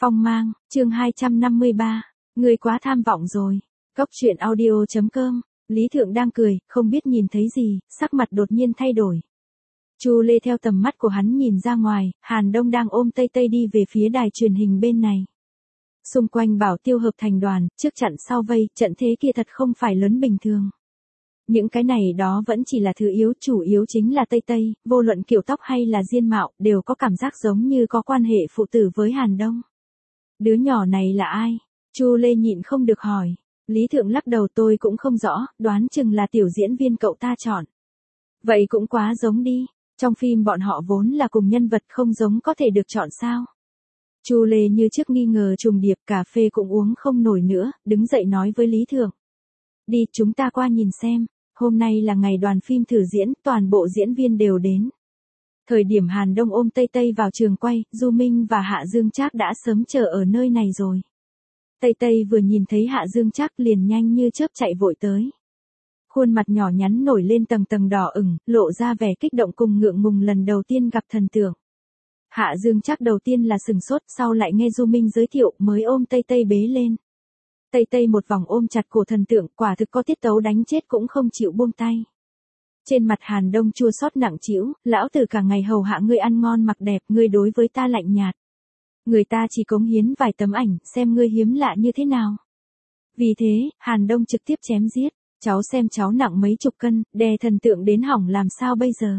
Phong mang, chương 253. Người quá tham vọng rồi. Cốc truyện audio.com. Lý Thượng đang cười, không biết nhìn thấy gì, sắc mặt đột nhiên thay đổi. Chu Lê theo tầm mắt của hắn nhìn ra ngoài, Hàn Đông đang ôm Tây Tây đi về phía đài truyền hình bên này. Xung quanh bảo tiêu hợp thành đoàn, trước chặn sau vây, trận thế kia thật không phải lớn bình thường. Những cái này đó vẫn chỉ là thứ yếu, chủ yếu chính là Tây Tây, vô luận kiểu tóc hay là diên mạo, đều có cảm giác giống như có quan hệ phụ tử với Hàn Đông. Đứa nhỏ này là ai? Chu Lê nhịn không được hỏi. Lý Thượng lắc đầu, tôi cũng không rõ, đoán chừng là tiểu diễn viên cậu ta chọn. Vậy cũng quá giống đi, trong phim bọn họ vốn là cùng nhân vật, không giống có thể được chọn sao? Chu Lê như trước nghi ngờ trùng điệp, cà phê cũng uống không nổi nữa, đứng dậy nói với Lý Thượng. Đi, chúng ta qua nhìn xem, hôm nay là ngày đoàn phim thử diễn, toàn bộ diễn viên đều đến. Thời điểm Hàn Đông ôm Tây Tây vào trường quay, Du Minh và Hạ Dương Trác đã sớm chờ ở nơi này rồi. Tây Tây vừa nhìn thấy Hạ Dương Trác liền nhanh như chớp chạy vội tới. Khuôn mặt nhỏ nhắn nổi lên tầng tầng đỏ ửng, lộ ra vẻ kích động cùng ngượng ngùng lần đầu tiên gặp thần tượng. Hạ Dương Trác đầu tiên là sừng sốt, sau lại nghe Du Minh giới thiệu mới ôm Tây Tây bế lên. Tây Tây một vòng ôm chặt cổ thần tượng, quả thực có tiết tấu đánh chết cũng không chịu buông tay. Trên mặt Hàn Đông chua xót nặng trĩu, lão tử cả ngày hầu hạ ngươi ăn ngon mặc đẹp, ngươi đối với ta lạnh nhạt. Người ta chỉ cống hiến vài tấm ảnh, xem ngươi hiếm lạ như thế nào. Vì thế, Hàn Đông trực tiếp chém giết, cháu xem cháu nặng mấy chục cân, đè thần tượng đến hỏng làm sao bây giờ.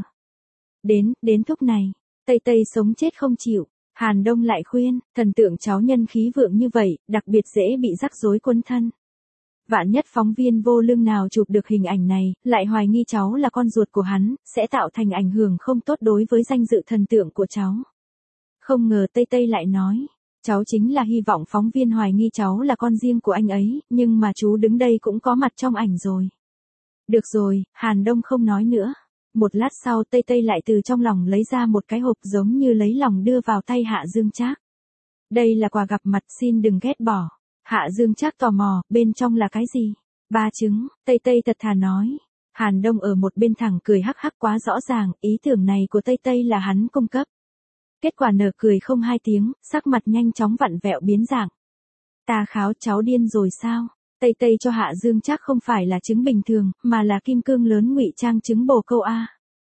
Đến thúc này, Tây Tây sống chết không chịu. Hàn Đông lại khuyên, thần tượng cháu nhân khí vượng như vậy, đặc biệt dễ bị rắc rối quân thân. Vạn nhất phóng viên vô lương nào chụp được hình ảnh này, lại hoài nghi cháu là con ruột của hắn, sẽ tạo thành ảnh hưởng không tốt đối với danh dự thần tượng của cháu. Không ngờ Tây Tây lại nói, cháu chính là hy vọng phóng viên hoài nghi cháu là con riêng của anh ấy, nhưng mà chú đứng đây cũng có mặt trong ảnh rồi. Được rồi, Hàn Đông không nói nữa. Một lát sau Tây Tây lại từ trong lòng lấy ra một cái hộp giống như lấy lòng đưa vào tay Hạ Dương Trác. Đây là quà gặp mặt, xin đừng ghét bỏ. Hạ Dương Trác tò mò, bên trong là cái gì? 3 trứng, Tây Tây thật thà nói. Hàn Đông ở một bên thẳng cười hắc hắc, quá rõ ràng, ý tưởng này của Tây Tây là hắn cung cấp. Kết quả nở cười không 2 tiếng, sắc mặt nhanh chóng vặn vẹo biến dạng. Ta kháo, cháu điên rồi sao? Tây Tây cho Hạ Dương Trác không phải là trứng bình thường, mà là kim cương lớn ngụy trang trứng bồ câu A.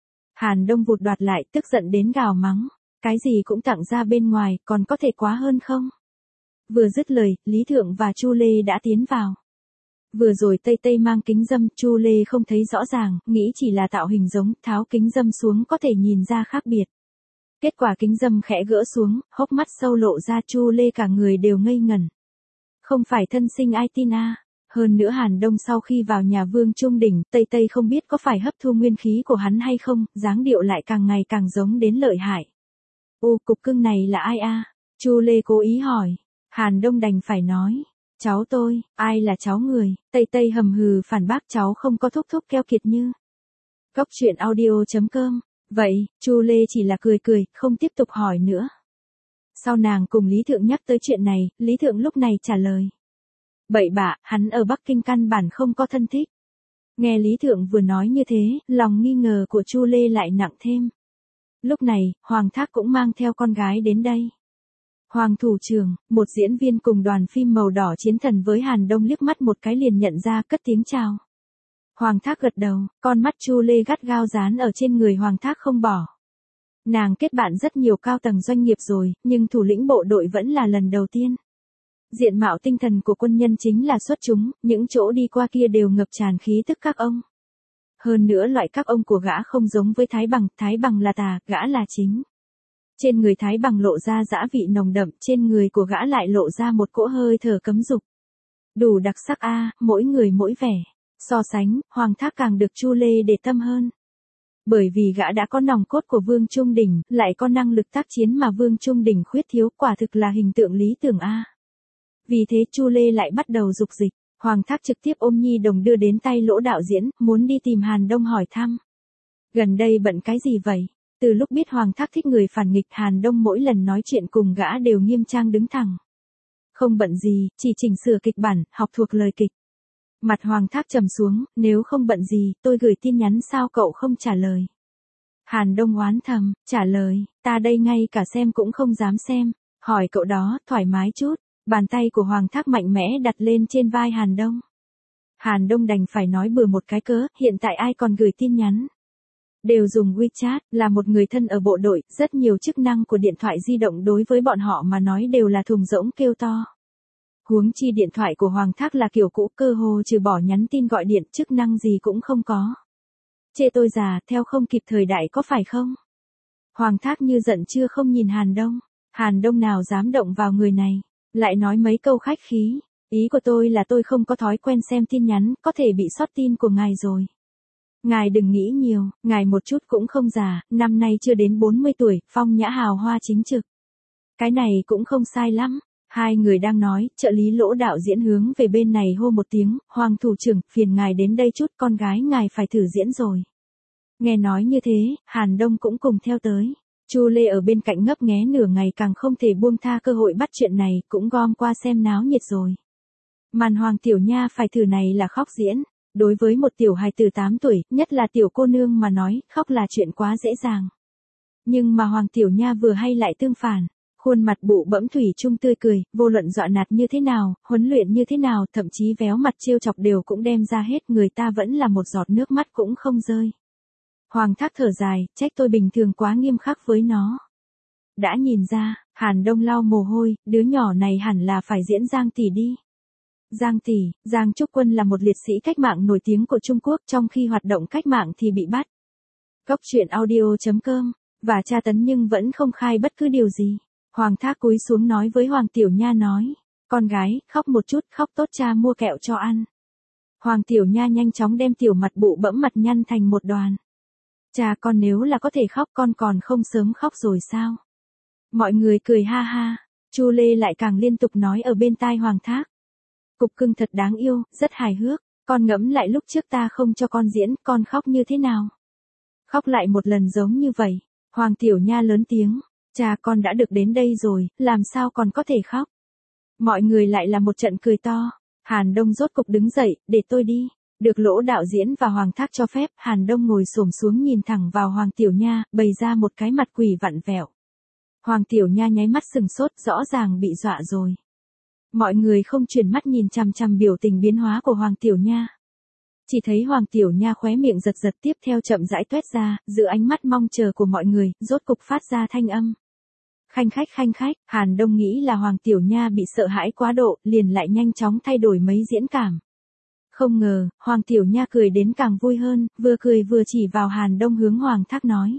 Hàn Đông vụt đoạt lại, tức giận đến gào mắng. Cái gì cũng tặng ra bên ngoài, còn có thể quá hơn không? Vừa dứt lời, Lý Thượng và Chu Lê đã tiến vào. Vừa rồi Tây Tây mang kính râm, Chu Lê không thấy rõ ràng, nghĩ chỉ là tạo hình giống, tháo kính râm xuống có thể nhìn ra khác biệt. Kết quả kính râm khẽ gỡ xuống, hốc mắt sâu lộ ra, Chu Lê cả người đều ngây ngẩn. Không phải thân sinh ai tin a. Hơn nữa Hàn Đông sau khi vào nhà Vương Trung Đỉnh, Tây Tây không biết có phải hấp thu nguyên khí của hắn hay không, dáng điệu lại càng ngày càng giống đến lợi hại. Ô, cục cưng này là ai a? Chu Lê cố ý hỏi. Hàn Đông đành phải nói. Cháu tôi, ai là cháu người? Tây Tây hầm hừ phản bác, cháu không có thúc thúc keo kiệt như. Cốc truyện audio.com. Vậy, Chu Lê chỉ là cười cười, không tiếp tục hỏi nữa. Sau nàng cùng Lý Thượng nhắc tới chuyện này, Lý Thượng lúc này trả lời. Bậy bạ, hắn ở Bắc Kinh căn bản không có thân thích. Nghe Lý Thượng vừa nói như thế, lòng nghi ngờ của Chu Lê lại nặng thêm. Lúc này, Hoàng Thác cũng mang theo con gái đến đây. Hoàng thủ trưởng, một diễn viên cùng đoàn phim màu đỏ chiến thần với Hàn Đông liếc mắt một cái liền nhận ra, cất tiếng chào. Hoàng Thác gật đầu, con mắt Chu Lê gắt gao dán ở trên người Hoàng Thác không bỏ. Nàng kết bạn rất nhiều cao tầng doanh nghiệp rồi, nhưng thủ lĩnh bộ đội vẫn là lần đầu tiên. Diện mạo tinh thần của quân nhân chính là xuất chúng, những chỗ đi qua kia đều ngập tràn khí tức các ông. Hơn nữa loại các ông của gã không giống với Thái Bằng là tà, gã là chính. Trên người Thái Bằng lộ ra dã vị nồng đậm, trên người của gã lại lộ ra một cỗ hơi thở cấm dục. Đủ đặc sắc a, mỗi người mỗi vẻ. So sánh, Hoàng Thác càng được Chu Lê để tâm hơn. Bởi vì gã đã có nòng cốt của Vương Trung Đỉnh, lại có năng lực tác chiến mà Vương Trung Đỉnh khuyết thiếu, quả thực là hình tượng lý tưởng a. Vì thế Chu Lê lại bắt đầu dục dịch, Hoàng Thác trực tiếp ôm nhi đồng đưa đến tay Lỗ đạo diễn, muốn đi tìm Hàn Đông hỏi thăm. Gần đây bận cái gì vậy? Từ lúc biết Hoàng Thác thích người phản nghịch, Hàn Đông mỗi lần nói chuyện cùng gã đều nghiêm trang đứng thẳng. Không bận gì, chỉ chỉnh sửa kịch bản, học thuộc lời kịch. Mặt Hoàng Thác trầm xuống, nếu không bận gì, tôi gửi tin nhắn sao cậu không trả lời? Hàn Đông oán thầm, trả lời, ta đây ngay cả xem cũng không dám xem. Hỏi cậu đó, thoải mái chút. Bàn tay của Hoàng Thác mạnh mẽ đặt lên trên vai Hàn Đông. Hàn Đông đành phải nói bừa một cái cớ, hiện tại ai còn gửi tin nhắn. Đều dùng WeChat, là một người thân ở bộ đội, rất nhiều chức năng của điện thoại di động đối với bọn họ mà nói đều là thùng rỗng kêu to. Huống chi điện thoại của Hoàng Thác là kiểu cũ, cơ hồ trừ bỏ nhắn tin gọi điện, chức năng gì cũng không có. Chê tôi già, theo không kịp thời đại có phải không? Hoàng Thác như giận chưa không nhìn Hàn Đông. Hàn Đông nào dám động vào người này, lại nói mấy câu khách khí. Ý của tôi là tôi không có thói quen xem tin nhắn, có thể bị sót tin của ngài rồi. Ngài đừng nghĩ nhiều, ngài một chút cũng không già, năm nay chưa đến 40 tuổi, phong nhã hào hoa chính trực. Cái này cũng không sai lắm. Hai người đang nói, trợ lý Lỗ đạo diễn hướng về bên này hô một tiếng, Hoàng thủ trưởng, phiền ngài đến đây chút, con gái ngài phải thử diễn rồi. Nghe nói như thế, Hàn Đông cũng cùng theo tới. Chu Lê ở bên cạnh ngấp nghé nửa ngày càng không thể buông tha cơ hội bắt chuyện này, cũng gom qua xem náo nhiệt rồi. Màn Hoàng tiểu nha phải thử này là khóc diễn. Đối với một tiểu hài từ 8 tuổi, nhất là tiểu cô nương mà nói, khóc là chuyện quá dễ dàng. Nhưng mà Hoàng tiểu nha vừa hay lại tương phản. Khuôn mặt bụ bẫm thủy chung tươi cười, vô luận dọa nạt như thế nào, huấn luyện như thế nào, thậm chí véo mặt trêu chọc đều cũng đem ra hết, người ta vẫn là một giọt nước mắt cũng không rơi. Hoàng Thác thở dài, trách tôi bình thường quá nghiêm khắc với nó. Đã nhìn ra, Hàn Đông lau mồ hôi, đứa nhỏ này hẳn là phải diễn Giang tỷ đi. Giang tỷ, Giang Trúc Quân là một liệt sĩ cách mạng nổi tiếng của Trung Quốc, trong khi hoạt động cách mạng thì bị bắt. Góc truyện audio.com, và tra tấn nhưng vẫn không khai bất cứ điều gì. Hoàng Thác cúi xuống nói với Hoàng Tiểu Nha nói, con gái, khóc một chút, khóc tốt cha mua kẹo cho ăn. Hoàng Tiểu Nha nhanh chóng đem tiểu mặt bụ bẫm mặt nhăn thành một đoàn. Cha con nếu là có thể khóc con còn không sớm khóc rồi sao? Mọi người cười ha ha, Chu Lê lại càng liên tục nói ở bên tai Hoàng Thác. Cục cưng thật đáng yêu, rất hài hước, con ngẫm lại lúc trước ta không cho con diễn, con khóc như thế nào? Khóc lại một lần giống như vậy, Hoàng Tiểu Nha lớn tiếng. Cha con đã được đến đây rồi, làm sao còn có thể khóc? Mọi người lại là một trận cười to. Hàn Đông rốt cục đứng dậy, để tôi đi. Được Lỗ đạo diễn và Hoàng Thác cho phép, Hàn Đông ngồi xổm xuống nhìn thẳng vào Hoàng Tiểu Nha, bày ra một cái mặt quỷ vặn vẹo. Hoàng Tiểu Nha nháy mắt sừng sốt, rõ ràng bị dọa rồi. Mọi người không chuyển mắt nhìn chằm chằm biểu tình biến hóa của Hoàng Tiểu Nha. Chỉ thấy Hoàng Tiểu Nha khóe miệng giật giật tiếp theo chậm rãi tuét ra, giữa ánh mắt mong chờ của mọi người, rốt cục phát ra thanh âm. Khanh khách, Hàn Đông nghĩ là Hoàng Tiểu Nha bị sợ hãi quá độ, liền lại nhanh chóng thay đổi mấy diễn cảm. Không ngờ, Hoàng Tiểu Nha cười đến càng vui hơn, vừa cười vừa chỉ vào Hàn Đông hướng Hoàng Thác nói.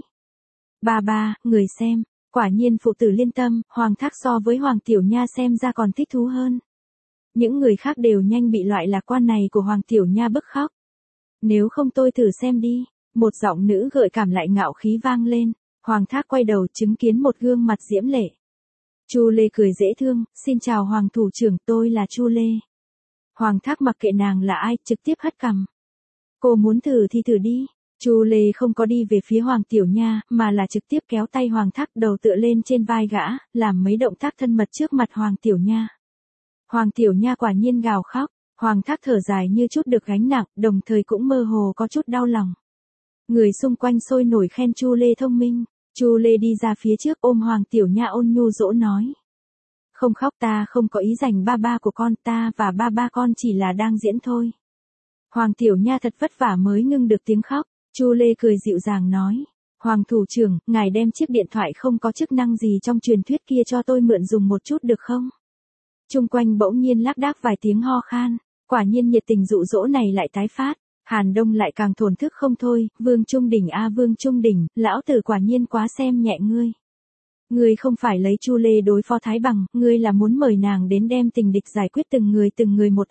Ba, người xem, quả nhiên phụ tử liên tâm, Hoàng Thác so với Hoàng Tiểu Nha xem ra còn thích thú hơn. Những người khác đều nhanh bị loại lạc quan này của Hoàng Tiểu Nha bức khóc. Nếu không tôi thử xem đi, một giọng nữ gợi cảm lại ngạo khí vang lên. Hoàng Thác quay đầu chứng kiến một gương mặt diễm lệ. Chu Lê cười dễ thương, xin chào Hoàng thủ trưởng, tôi là Chu Lê. Hoàng Thác mặc kệ nàng là ai, trực tiếp hất cằm. Cô muốn thử thì thử đi. Chu Lê không có đi về phía Hoàng Tiểu Nha, mà là trực tiếp kéo tay Hoàng Thác đầu tựa lên trên vai gã, làm mấy động tác thân mật trước mặt Hoàng Tiểu Nha. Hoàng Tiểu Nha quả nhiên gào khóc, Hoàng Thác thở dài như chút được gánh nặng, đồng thời cũng mơ hồ có chút đau lòng. Người xung quanh sôi nổi khen Chu Lê thông minh. Chu Lê đi ra phía trước ôm Hoàng Tiểu Nha ôn nhu dỗ nói. Không khóc, ta không có ý giành ba của con, ta và ba con chỉ là đang diễn thôi. Hoàng Tiểu Nha thật vất vả mới ngưng được tiếng khóc. Chu Lê cười dịu dàng nói. Hoàng thủ trưởng, ngài đem chiếc điện thoại không có chức năng gì trong truyền thuyết kia cho tôi mượn dùng một chút được không? Chung quanh bỗng nhiên lác đác vài tiếng ho khan. Quả nhiên nhiệt tình dụ dỗ này lại tái phát. Hàn Đông lại càng thổn thức không thôi, Vương Trung Đình Vương Trung Đình, lão tử quả nhiên quá xem nhẹ ngươi. Ngươi không phải lấy Chu Lê đối phó Thái Bằng, ngươi là muốn mời nàng đến đem tình địch giải quyết từng người một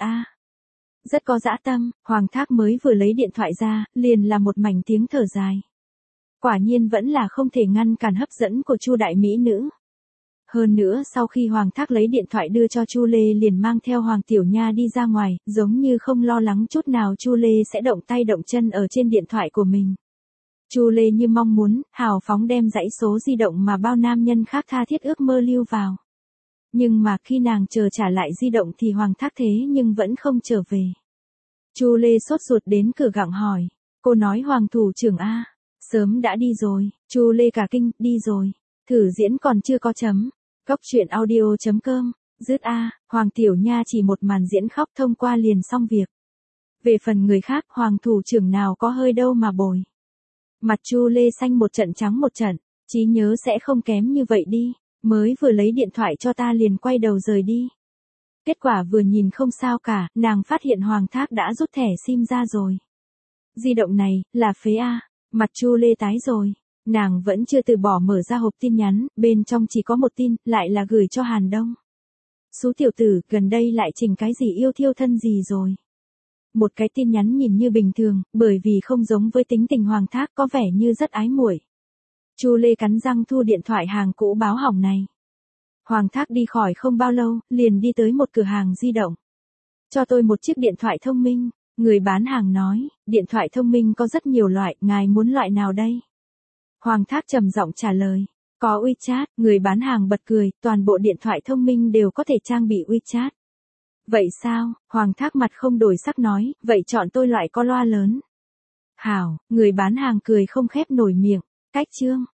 Rất có dã tâm, Hoàng Thác mới vừa lấy điện thoại ra, liền là một mảnh tiếng thở dài. Quả nhiên vẫn là không thể ngăn cản hấp dẫn của Chu đại mỹ nữ. Hơn nữa sau khi Hoàng Thác lấy điện thoại đưa cho Chu Lê liền mang theo Hoàng Tiểu Nha đi ra ngoài, giống như không lo lắng chút nào Chu Lê sẽ động tay động chân ở trên điện thoại của mình. Chu Lê như mong muốn, hào phóng đem dãy số di động mà bao nam nhân khác tha thiết ước mơ lưu vào. Nhưng mà khi nàng chờ trả lại di động thì Hoàng Thác thế nhưng vẫn không trở về. Chu Lê sốt ruột đến cửa gặng hỏi, cô nói Hoàng thủ trưởng sớm đã đi rồi. Chu Lê cả kinh, đi rồi, thử diễn còn chưa có chấm. Cốc truyện audio.com, dứt a, Hoàng Tiểu Nha chỉ một màn diễn khóc thông qua liền xong việc. Về phần người khác, Hoàng thủ trưởng nào có hơi đâu mà bồi. Mặt Chu Lê xanh một trận trắng một trận, trí nhớ sẽ không kém như vậy đi, mới vừa lấy điện thoại cho ta liền quay đầu rời đi. Kết quả vừa nhìn không sao cả, nàng phát hiện Hoàng Thác đã rút thẻ SIM ra rồi. Di động này, là phế a, mặt Chu Lê tái rồi. Nàng vẫn chưa từ bỏ mở ra hộp tin nhắn, bên trong chỉ có một tin, lại là gửi cho Hàn Đông. Sú tiểu tử, gần đây lại trình cái gì yêu thiêu thân gì rồi. Một cái tin nhắn nhìn như bình thường, bởi vì không giống với tính tình Hoàng Thác có vẻ như rất ái muội. Chu Lê cắn răng thu điện thoại hàng cũ báo hỏng này. Hoàng Thác đi khỏi không bao lâu, liền đi tới một cửa hàng di động. Cho tôi một chiếc điện thoại thông minh, người bán hàng nói, điện thoại thông minh có rất nhiều loại, ngài muốn loại nào đây? Hoàng Thác trầm giọng trả lời, có WeChat, người bán hàng bật cười, toàn bộ điện thoại thông minh đều có thể trang bị WeChat. Vậy sao? Hoàng Thác mặt không đổi sắc nói, vậy chọn tôi loại có loa lớn. Hảo, người bán hàng cười không khép nổi miệng, cách chương.